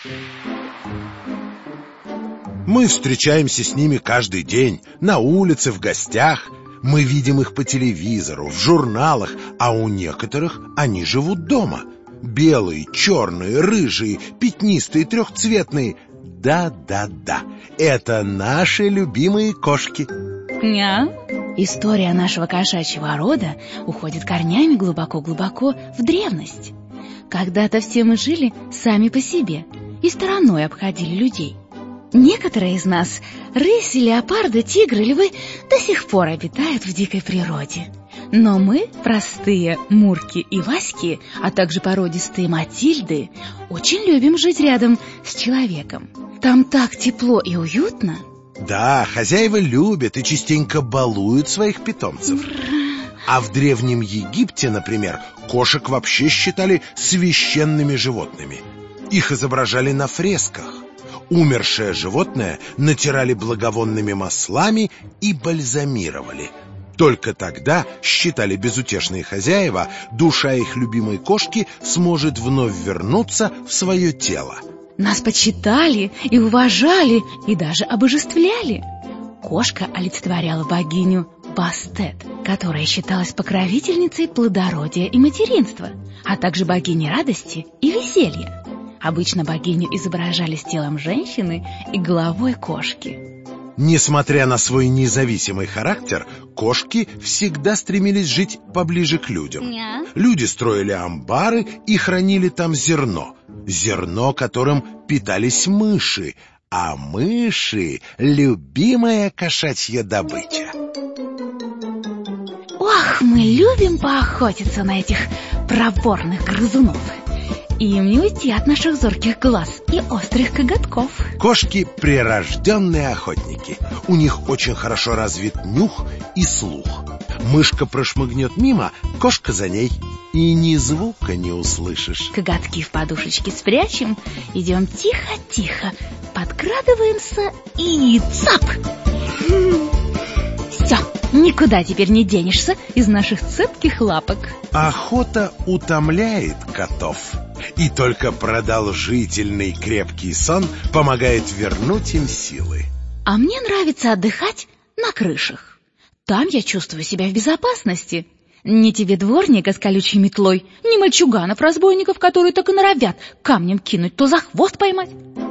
Мы встречаемся с ними каждый день, на улице, в гостях. Мы видим их по телевизору, в журналах, а у некоторых они живут дома. Белые, черные, рыжие, пятнистые, трехцветные. Да-да-да, это наши любимые кошки. История нашего кошачьего рода уходит корнями глубоко-глубоко в древность. Когда-то все мы жили сами по себе и стороной обходили людей. Некоторые из нас, рыси, леопарды, тигры, львы, до сих пор обитают в дикой природе. Но мы, простые Мурки и Васьки, а также породистые Матильды, очень любим жить рядом с человеком. Там так тепло и уютно. Да, хозяева любят и частенько балуют своих питомцев. А в Древнем Египте, например, кошек вообще считали священными животными. Их изображали на фресках. Умершее животное натирали благовонными маслами и бальзамировали. Только тогда, считали безутешные хозяева, душа их любимой кошки сможет вновь вернуться в свое тело. Нас почитали и уважали, и даже обожествляли. Кошка олицетворяла богиню Бастет, которая считалась покровительницей плодородия и материнства, а также богиней радости и веселья. Обычно богиню изображали с телом женщины и головой кошки. Несмотря на свой независимый характер, кошки всегда стремились жить поближе к людям. Люди строили амбары и хранили там зерно. Зерно, которым питались мыши. А мыши — любимая кошачья добыча. Ох, мы любим поохотиться на этих проворных грызунов. Им не уйти от наших зорких глаз и острых коготков. Кошки — прирожденные охотники. У них очень хорошо развит нюх и слух. Мышка прошмыгнет мимо, кошка за ней, и ни звука не услышишь. Коготки в подушечке спрячем, идем тихо-тихо, подкрадываемся и цап! Все, никуда теперь не денешься из наших цепких лапок. Охота утомляет котов. И только продолжительный крепкий сон помогает вернуть им силы. А мне нравится отдыхать на крышах. Там я чувствую себя в безопасности. Ни тебе дворника с колючей метлой, ни мальчуганов-разбойников, которые так и норовят камнем кинуть, то за хвост поймать.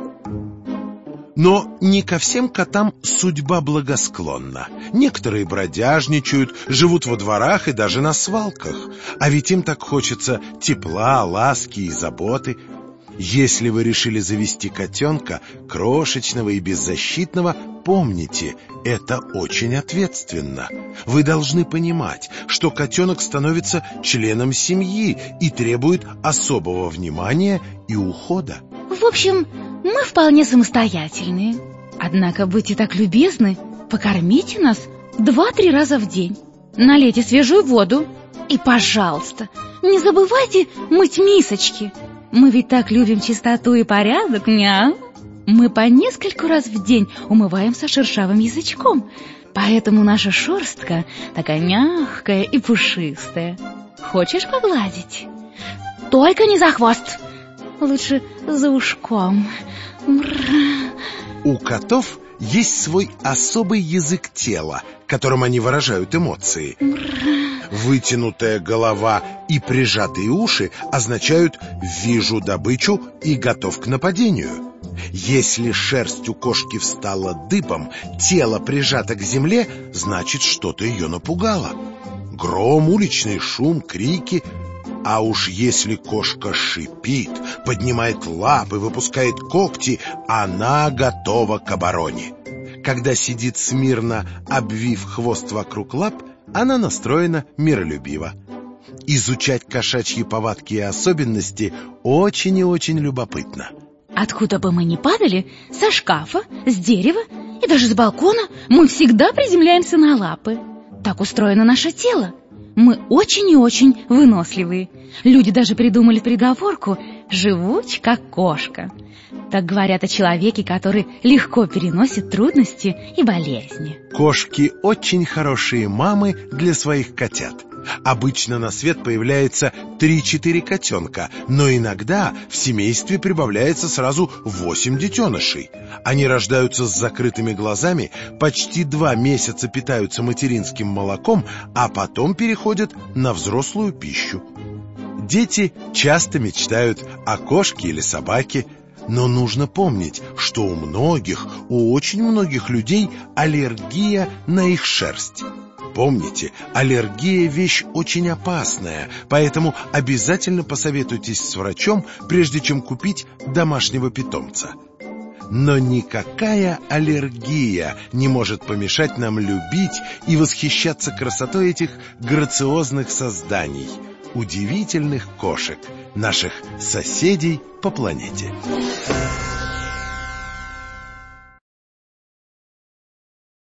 Но не ко всем котам судьба благосклонна. Некоторые бродяжничают, живут во дворах и даже на свалках. А ведь им так хочется тепла, ласки и заботы. Если вы решили завести котенка, крошечного и беззащитного, помните, это очень ответственно. Вы должны понимать, что котенок становится членом семьи и требует особого внимания и ухода. В общем, мы вполне самостоятельные. Однако будьте так любезны, покормите нас 2-3 раза в день. Налейте свежую воду. И, пожалуйста, не забывайте мыть мисочки. Мы ведь так любим чистоту и порядок, няу. Мы по нескольку раз в день умываемся шершавым язычком, поэтому наша шерстка такая мягкая и пушистая. Хочешь погладить? Только не за хвост. Лучше за ушком. У котов есть свой особый язык тела, которым они выражают эмоции. Вытянутая голова и прижатые уши означают «вижу добычу и готов к нападению». Если шерсть у кошки встала дыбом, тело прижато к земле, значит, что-то ее напугало. Гром, уличный шум, крики. А уж если кошка шипит, поднимает лапы, выпускает когти, она готова к обороне. Когда сидит смирно, обвив хвост вокруг лап, она настроена миролюбиво. Изучать кошачьи повадки и особенности очень и очень любопытно. Откуда бы мы ни падали, со шкафа, с дерева и даже с балкона, мы всегда приземляемся на лапы. Так устроено наше тело. Мы очень и очень выносливые. Люди даже придумали приговорку «живуч, как кошка». Так говорят о человеке, который легко переносит трудности и болезни. Кошки очень хорошие мамы для своих котят. Обычно на свет появляется 3-4 котенка, но иногда в семействе прибавляется сразу 8 детенышей. Они рождаются с закрытыми глазами, почти 2 месяца питаются материнским молоком, а потом переходят на взрослую пищу. Дети часто мечтают о кошке или собаке, но нужно помнить, что у очень многих людей аллергия на их шерсть. Помните, аллергия – вещь очень опасная, поэтому обязательно посоветуйтесь с врачом, прежде чем купить домашнего питомца. Но никакая аллергия не может помешать нам любить и восхищаться красотой этих грациозных созданий, удивительных кошек, наших соседей по планете.